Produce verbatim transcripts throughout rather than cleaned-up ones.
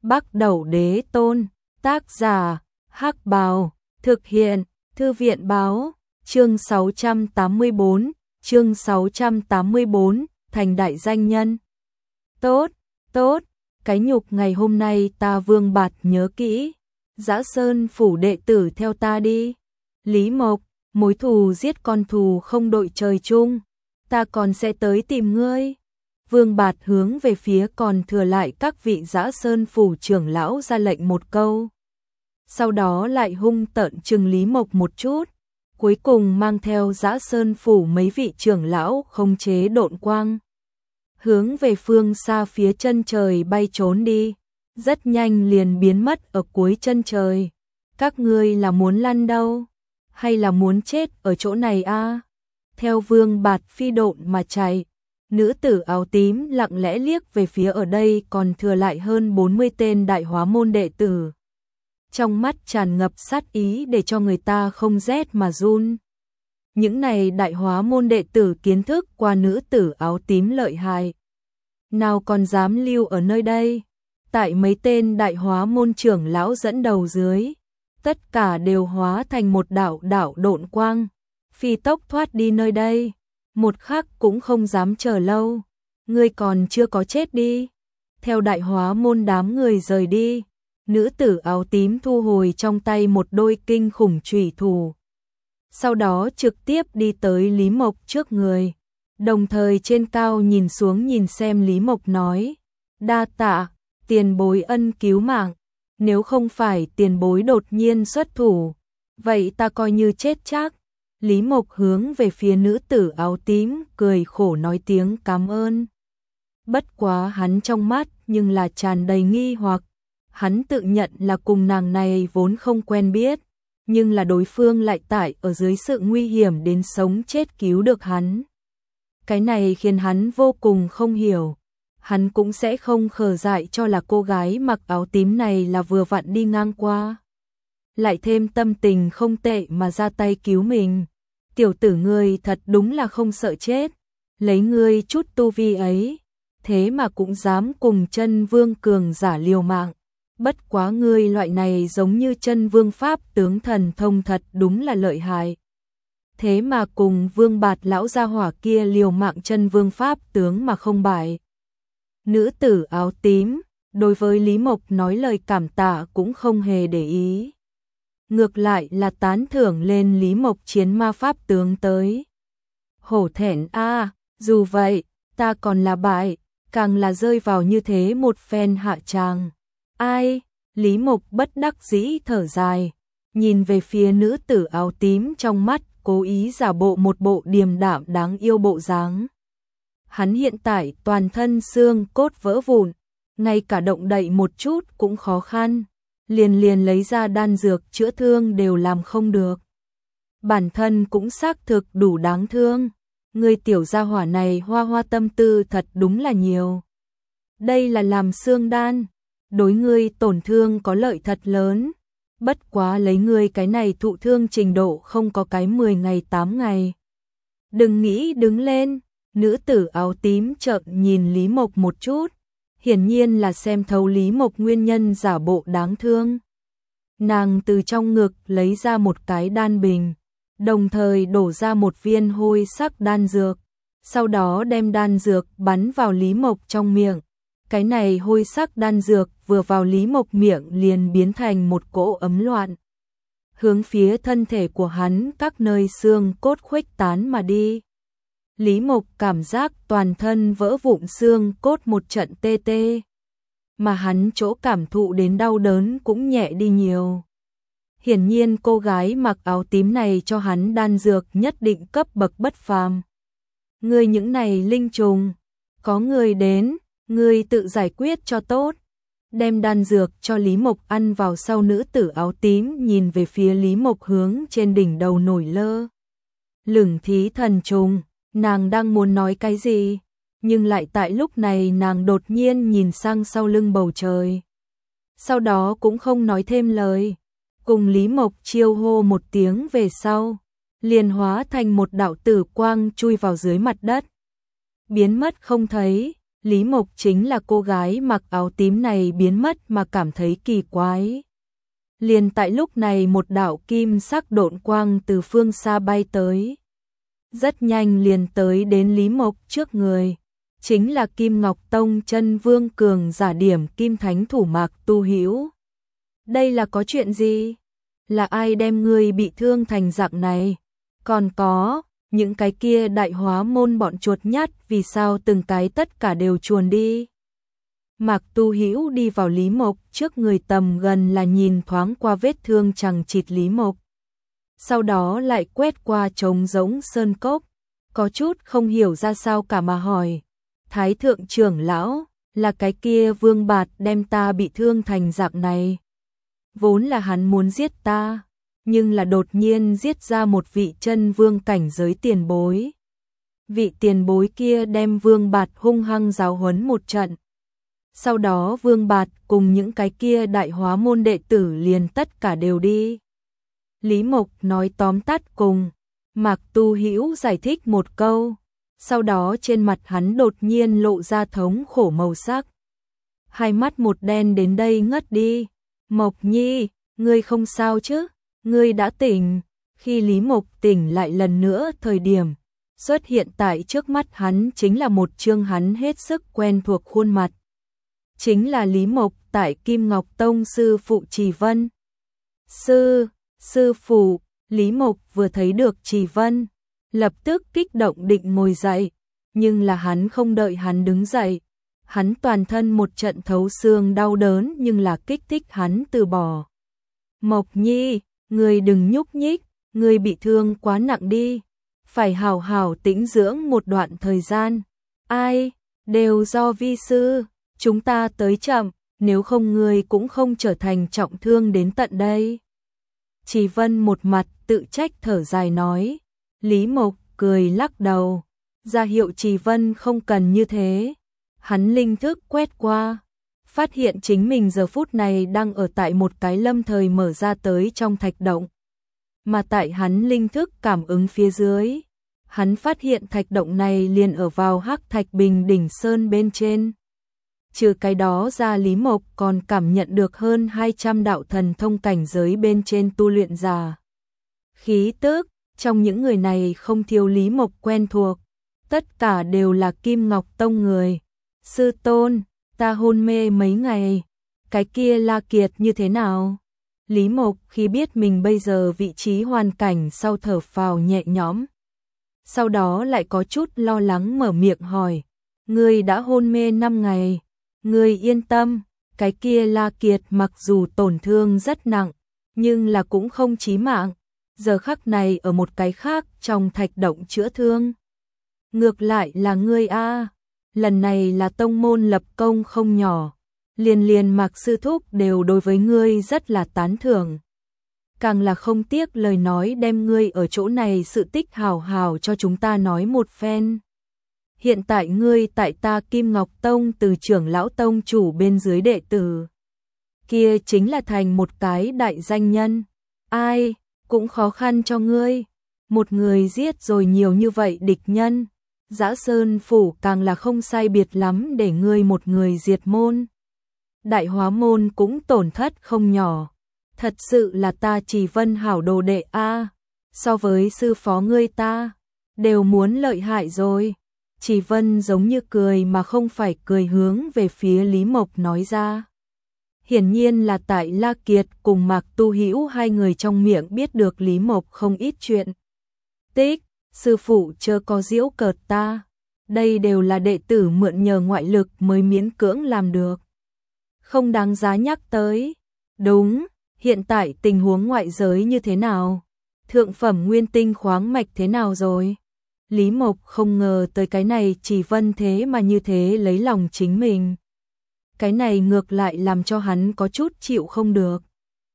Bắc Đẩu Đế Tôn, tác giả, Hắc Bào, thực hiện, Thư viện báo, chương sáu trăm tám mươi bốn, chương sáu trăm tám mươi bốn, thành đại danh nhân. Tốt, tốt, cái nhục ngày hôm nay ta Vương Bạt nhớ kỹ, Dã Sơn phủ đệ tử theo ta đi. Lý Mộc, mối thù giết con thù không đội trời chung, ta còn sẽ tới tìm ngươi. Vương Bạt hướng về phía còn thừa lại các vị Dã Sơn phủ trưởng lão ra lệnh một câu. Sau đó lại hung tợn trừng Lý Mộc một chút, cuối cùng mang theo Dã Sơn phủ mấy vị trưởng lão khống chế độn quang, hướng về phương xa phía chân trời bay trốn đi, rất nhanh liền biến mất ở cuối chân trời. Các ngươi là muốn lăn đâu, hay là muốn chết ở chỗ này a? À? Theo Vương Bạt phi độn mà chạy, nữ tử áo tím lặng lẽ liếc về phía ở đây còn thừa lại hơn bốn mươi tên đại hóa môn đệ tử. Trong mắt tràn ngập sát ý để cho người ta không rét mà run. Những này đại hóa môn đệ tử kiến thức qua nữ tử áo tím lợi hại, nào còn dám lưu ở nơi đây. Tại mấy tên đại hóa môn trưởng lão dẫn đầu dưới, tất cả đều hóa thành một đạo đạo độn quang, phi tốc thoát đi nơi đây, một khắc cũng không dám chờ lâu. Ngươi còn chưa có chết đi. Theo đại hóa môn đám người rời đi, nữ tử áo tím thu hồi trong tay một đôi kinh khủng chủy thủ, sau đó trực tiếp đi tới Lý Mộc trước người, đồng thời trên cao nhìn xuống nhìn xem Lý Mộc nói: đa tạ tiền bối ân cứu mạng, nếu không phải tiền bối đột nhiên xuất thủ, vậy ta coi như chết chắc. Lý Mộc hướng về phía nữ tử áo tím cười khổ nói tiếng cảm ơn. Bất quá hắn trong mắt nhưng là tràn đầy nghi hoặc, hắn tự nhận là cùng nàng này vốn không quen biết, nhưng là đối phương lại tại ở dưới sự nguy hiểm đến sống chết cứu được hắn. Cái này khiến hắn vô cùng không hiểu. Hắn cũng sẽ không khờ dại cho là cô gái mặc áo tím này là vừa vặn đi ngang qua, lại thêm tâm tình không tệ mà ra tay cứu mình. Tiểu tử ngươi thật đúng là không sợ chết, lấy ngươi chút tu vi ấy, thế mà cũng dám cùng chân vương cường giả liều mạng. Bất quá ngươi loại này giống như chân vương pháp tướng thần thông thật đúng là lợi hại. Thế mà cùng Vương Bạt lão gia hỏa kia liều mạng chân vương pháp tướng mà không bại. Nữ tử áo tím đối với Lý Mộc nói lời cảm tạ cũng không hề để ý, ngược lại là tán thưởng lên Lý Mộc chiến ma pháp tướng tới. Hổ thẹn a, à, dù vậy, ta còn là bại, càng là rơi vào như thế một phen hạ tràng. Ai? Lý Mộc bất đắc dĩ thở dài, nhìn về phía nữ tử áo tím trong mắt cố ý giả bộ một bộ điềm đạm đáng yêu bộ dáng. Hắn hiện tại toàn thân xương cốt vỡ vụn, ngay cả động đậy một chút cũng khó khăn, liền liền lấy ra đan dược chữa thương đều làm không được. Bản thân cũng xác thực đủ đáng thương, người tiểu gia hỏa này hoa hoa tâm tư thật đúng là nhiều. Đây là làm xương đan, đối ngươi tổn thương có lợi thật lớn, bất quá lấy ngươi cái này thụ thương trình độ không có cái mười ngày tám ngày. Đừng nghĩ đứng lên. Nữ tử áo tím trợn nhìn Lý Mộc một chút, hiển nhiên là xem thấu Lý Mộc nguyên nhân giả bộ đáng thương. Nàng từ trong ngực lấy ra một cái đan bình, đồng thời đổ ra một viên hôi sắc đan dược, sau đó đem đan dược bắn vào Lý Mộc trong miệng. Cái này hôi sắc đan dược vừa vào Lý Mộc miệng liền biến thành một cỗ ấm loạn, hướng phía thân thể của hắn các nơi xương cốt khuếch tán mà đi. Lý Mộc cảm giác toàn thân vỡ vụn xương cốt một trận tê tê, mà hắn chỗ cảm thụ đến đau đớn cũng nhẹ đi nhiều. Hiển nhiên cô gái mặc áo tím này cho hắn đan dược nhất định cấp bậc bất phàm. Ngươi những này linh trùng, có người đến, ngươi tự giải quyết cho tốt. Đem đan dược cho Lý Mộc ăn vào sau, nữ tử áo tím nhìn về phía Lý Mộc hướng trên đỉnh đầu nổi lơ lửng thí thần trùng. Nàng đang muốn nói cái gì, nhưng lại tại lúc này nàng đột nhiên nhìn sang sau lưng bầu trời. Sau đó cũng không nói thêm lời, cùng Lý Mộc chiêu hô một tiếng về sau, liền hóa thành một đạo tử quang chui vào dưới mặt đất, biến mất không thấy. Lý Mộc chính là cô gái mặc áo tím này biến mất mà cảm thấy kỳ quái. Liền tại lúc này một đạo kim sắc độn quang từ phương xa bay tới. Rất nhanh liền tới đến Lý Mộc trước người. Chính là Kim Ngọc Tông chân vương cường giả điểm kim thánh thủ Mạc Tu Hữu. Đây là có chuyện gì? Là ai đem ngươi bị thương thành dạng này? Còn có, những cái kia đại hóa môn bọn chuột nhắt vì sao từng cái tất cả đều chuồn đi? Mạc Tu Hữu đi vào Lý Mộc trước người tầm gần là nhìn thoáng qua vết thương chằng chịt Lý Mộc. Sau đó lại quét qua trống rỗng sơn cốc, có chút không hiểu ra sao cả mà hỏi. Thái thượng trưởng lão, là cái kia Vương Bạt đem ta bị thương thành dạng này. Vốn là hắn muốn giết ta, nhưng là đột nhiên giết ra một vị chân vương cảnh giới tiền bối. Vị tiền bối kia đem Vương Bạt hung hăng giáo huấn một trận. Sau đó Vương Bạt cùng những cái kia đại hóa môn đệ tử liền tất cả đều đi. Lý Mộc nói tóm tắt cùng, Mạc Tu Hữu giải thích một câu, sau đó trên mặt hắn đột nhiên lộ ra thống khổ màu sắc. Hai mắt một đen đến đây ngất đi. Mộc Nhi, ngươi không sao chứ? Ngươi đã tỉnh. Khi Lý Mộc tỉnh lại lần nữa thời điểm, xuất hiện tại trước mắt hắn chính là một trương hắn hết sức quen thuộc khuôn mặt. Chính là Lý Mộc tại Kim Ngọc Tông sư phụ Trì Vân. Sư, sư phụ, Lý Mộc vừa thấy được Trì Vân, lập tức kích động định ngồi dậy, nhưng là hắn không đợi hắn đứng dậy. Hắn toàn thân một trận thấu xương đau đớn nhưng là kích thích hắn từ bỏ. Mộc Nhi, ngươi đừng nhúc nhích, ngươi bị thương quá nặng đi, phải hào hào tĩnh dưỡng một đoạn thời gian. Ai, đều do vi sư, chúng ta tới chậm, nếu không ngươi cũng không trở thành trọng thương đến tận đây. Trì Vân một mặt tự trách thở dài nói. Lý Mộc cười lắc đầu, ra hiệu Trì Vân không cần như thế. Hắn linh thức quét qua, phát hiện chính mình giờ phút này đang ở tại một cái lâm thời mở ra tới trong thạch động. Mà tại hắn linh thức cảm ứng phía dưới, hắn phát hiện thạch động này liền ở vào hắc thạch bình đỉnh sơn bên trên. Trừ cái đó ra Lý Mộc còn cảm nhận được hơn hai trăm đạo thần thông cảnh giới bên trên tu luyện giả. Khí tức, trong những người này không thiếu Lý Mộc quen thuộc, tất cả đều là Kim Ngọc Tông người. Sư tôn, ta hôn mê mấy ngày, cái kia La Kiệt như thế nào? Lý Mộc khi biết mình bây giờ vị trí hoàn cảnh sau thở phào nhẹ nhõm. Sau đó lại có chút lo lắng mở miệng hỏi, ngươi đã hôn mê năm ngày, ngươi yên tâm, cái kia La Kiệt mặc dù tổn thương rất nặng, nhưng là cũng không chí mạng, giờ khắc này ở một cái khác trong thạch động chữa thương. Ngược lại là ngươi a, lần này là tông môn lập công không nhỏ, liền liền Mạc sư thúc đều đối với ngươi rất là tán thưởng. Càng là không tiếc lời nói đem ngươi ở chỗ này sự tích hào hào cho chúng ta nói một phen. Hiện tại ngươi tại ta Kim Ngọc Tông từ trưởng lão tông chủ bên dưới đệ tử, kia chính là thành một cái đại danh nhân. Ai, cũng khó khăn cho ngươi, một người giết rồi nhiều như vậy địch nhân. Dã Sơn phủ càng là không sai biệt lắm để ngươi một người diệt môn. Đại hóa môn cũng tổn thất không nhỏ. Thật sự là ta Trì Vân hảo đồ đệ a, so với sư phó ngươi ta đều muốn lợi hại rồi. Trì Vân giống như cười mà không phải cười hướng về phía Lý Mộc nói ra. Hiển nhiên là tại La Kiệt cùng Mạc Tu Hữu hai người trong miệng biết được Lý Mộc không ít chuyện. Tích, sư phụ chớ có giễu cợt ta, đây đều là đệ tử mượn nhờ ngoại lực mới miễn cưỡng làm được, không đáng giá nhắc tới. Đúng, hiện tại tình huống ngoại giới như thế nào? Thượng phẩm nguyên tinh khoáng mạch thế nào rồi? Lý Mộc không ngờ tới cái này Trì Vân thế mà như thế lấy lòng chính mình. Cái này ngược lại làm cho hắn có chút chịu không được.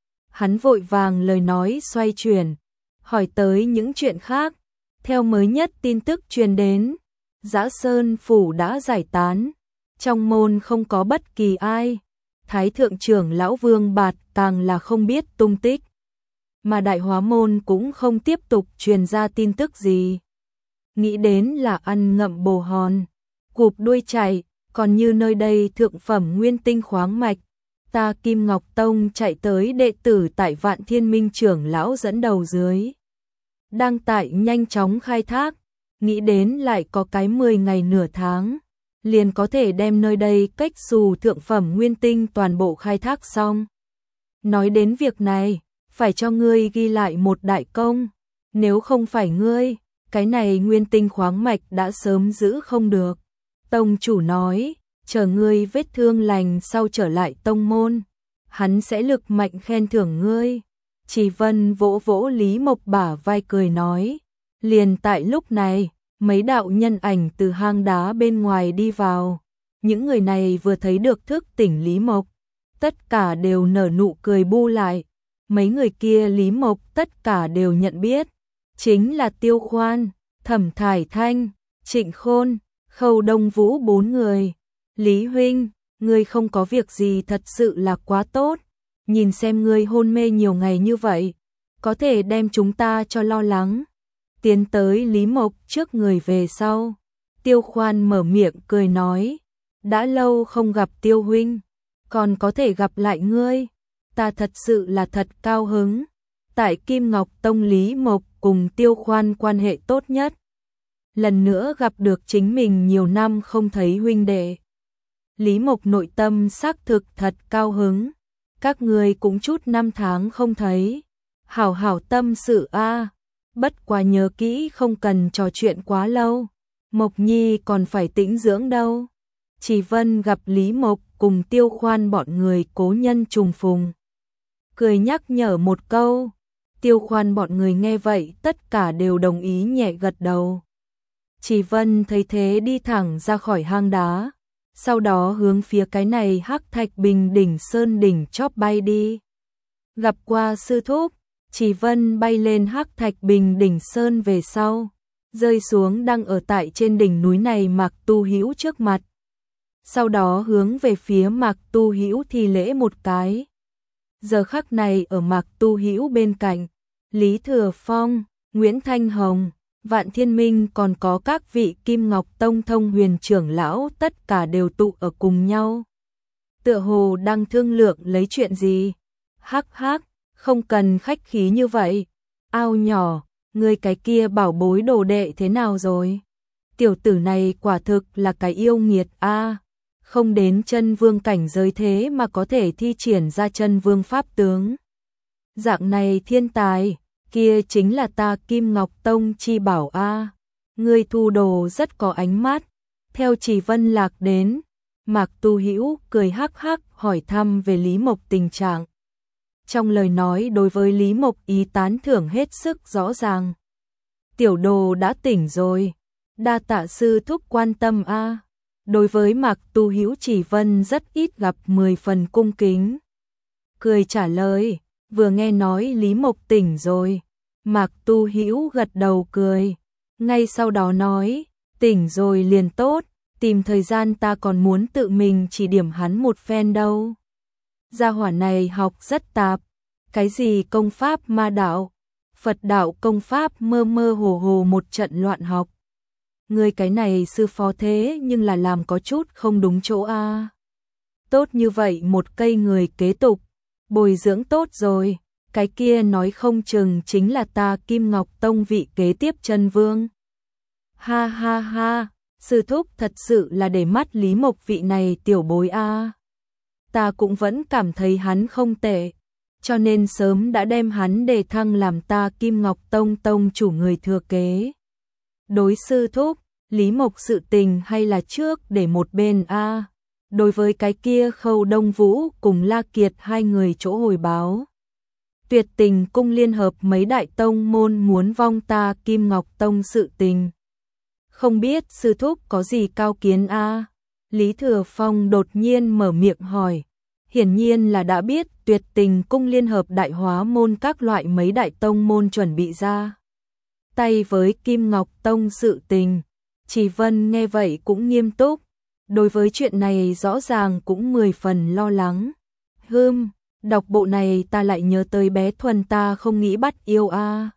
Hắn vội vàng lời nói xoay chuyển, hỏi tới những chuyện khác. Theo mới nhất tin tức truyền đến, Dã Sơn phủ đã giải tán, trong môn không có bất kỳ ai. Thái thượng trưởng lão Vương Bạt càng là không biết tung tích, mà đại hóa môn cũng không tiếp tục truyền ra tin tức gì. Nghĩ đến là ăn ngậm bồ hòn, cụp đuôi chạy, còn như nơi đây thượng phẩm nguyên tinh khoáng mạch, ta Kim Ngọc Tông chạy tới đệ tử tại Vạn Thiên Minh trưởng lão dẫn đầu dưới. Đang tại nhanh chóng khai thác, nghĩ đến lại có cái mười ngày nửa tháng, liền có thể đem nơi đây cách xù thượng phẩm nguyên tinh toàn bộ khai thác xong. Nói đến việc này, phải cho ngươi ghi lại một đại công, nếu không phải ngươi, cái này nguyên tinh khoáng mạch đã sớm giữ không được. Tông chủ nói, chờ ngươi vết thương lành sau trở lại tông môn, hắn sẽ lực mạnh khen thưởng ngươi. Chỉ Vân vỗ vỗ Lý Mộc bả vai cười nói, liền tại lúc này, mấy đạo nhân ảnh từ hang đá bên ngoài đi vào. Những người này vừa thấy được thức tỉnh Lý Mộc, tất cả đều nở nụ cười bu lại. Mấy người kia Lý Mộc tất cả đều nhận biết, chính là Tiêu Khoan, Thẩm Thải Thanh, Trịnh Khôn, Khâu Đông Vũ bốn người. Lý huynh, ngươi không có việc gì thật sự là quá tốt, nhìn xem ngươi hôn mê nhiều ngày như vậy, có thể đem chúng ta cho lo lắng. Tiến tới Lý Mộc trước người về sau, Tiêu Khoan mở miệng cười nói, đã lâu không gặp Tiêu huynh, còn có thể gặp lại ngươi, ta thật sự là thật cao hứng. Tại Kim Ngọc Tông Lý Mộc cùng Tiêu Khoan quan hệ tốt nhất, lần nữa gặp được chính mình nhiều năm không thấy huynh đệ. Lý Mộc nội tâm xác thực thật cao hứng, các ngươi cũng chút năm tháng không thấy, hảo hảo tâm sự a. Bất quá nhớ kỹ không cần trò chuyện quá lâu, Mộc Nhi còn phải tĩnh dưỡng đâu. Chỉ Vân gặp Lý Mộc cùng Tiêu Khoan bọn người cố nhân trùng phùng, cười nhắc nhở một câu. Tiêu Khoan bọn người nghe vậy tất cả đều đồng ý nhẹ gật đầu. Chỉ Vân thấy thế đi thẳng ra khỏi hang đá, sau đó hướng phía cái này Hắc Thạch Bình đỉnh sơn đỉnh chóp bay đi. Gặp qua sư thúc, Chỉ Vân bay lên Hắc Thạch Bình đỉnh sơn về sau, rơi xuống đang ở tại trên đỉnh núi này Mạc Tu Hữu trước mặt. Sau đó hướng về phía Mạc Tu Hữu thi lễ một cái. Giờ khắc này ở Mạc Tu Hữu bên cạnh, Lý Thừa Phong, Nguyễn Thanh Hồng, Vạn Thiên Minh còn có các vị Kim Ngọc Tông thông huyền trưởng lão tất cả đều tụ ở cùng nhau. Tựa hồ đang thương lượng lấy chuyện gì. Hắc hắc, không cần khách khí như vậy. Ao nhỏ, người cái kia bảo bối đồ đệ thế nào rồi? Tiểu tử này quả thực là cái yêu nghiệt a, không đến chân vương cảnh giới thế mà có thể thi triển ra chân vương pháp tướng. Dạng này thiên tài, kia chính là ta Kim Ngọc Tông chi bảo a. Ngươi thu đồ rất có ánh mắt. Theo Chỉ Vân lạc đến, Mạc Tu Hữu cười hắc hắc hỏi thăm về Lý Mộc tình trạng. Trong lời nói đối với Lý Mộc ý tán thưởng hết sức rõ ràng. Tiểu đồ đã tỉnh rồi, đa tạ sư thúc quan tâm a. Đối với Mạc Tu Hữu Chỉ Vân rất ít gặp mười phần cung kính. Cười trả lời, vừa nghe nói Lý Mộc tỉnh rồi. Mạc Tu Hữu gật đầu cười, ngay sau đó nói, tỉnh rồi liền tốt, tìm thời gian ta còn muốn tự mình chỉ điểm hắn một phen đâu. Gia hỏa này học rất tạp, cái gì công pháp ma đạo, Phật đạo công pháp mơ mơ hồ hồ một trận loạn học. Người cái này sư phó thế nhưng là làm có chút không đúng chỗ a. Tốt như vậy một cây người kế tục, bồi dưỡng tốt rồi, cái kia nói không chừng chính là ta Kim Ngọc Tông vị kế tiếp chân vương. Ha ha ha, sư thúc thật sự là để mắt Lý Mộc vị này tiểu bối a. Ta cũng vẫn cảm thấy hắn không tệ, cho nên sớm đã đem hắn đề thăng làm ta Kim Ngọc Tông tông chủ người thừa kế. Đối sư thúc, Lý Mộc sự tình hay là trước để một bên a. Đối với cái kia Khâu Đông Vũ cùng La Kiệt hai người chỗ hồi báo. Tuyệt Tình cung liên hợp mấy đại tông môn muốn vong ta Kim Ngọc Tông sự tình. Không biết sư thúc có gì cao kiến a? Lý Thừa Phong đột nhiên mở miệng hỏi. Hiển nhiên là đã biết Tuyệt Tình cung liên hợp đại hóa môn các loại mấy đại tông môn chuẩn bị ra tay với Kim Ngọc Tông sự tình. Chỉ Vân nghe vậy cũng nghiêm túc, đối với chuyện này rõ ràng cũng mười phần lo lắng. Hừm, đọc bộ này ta lại nhớ tới bé Thuần ta không nghĩ bắt yêu a.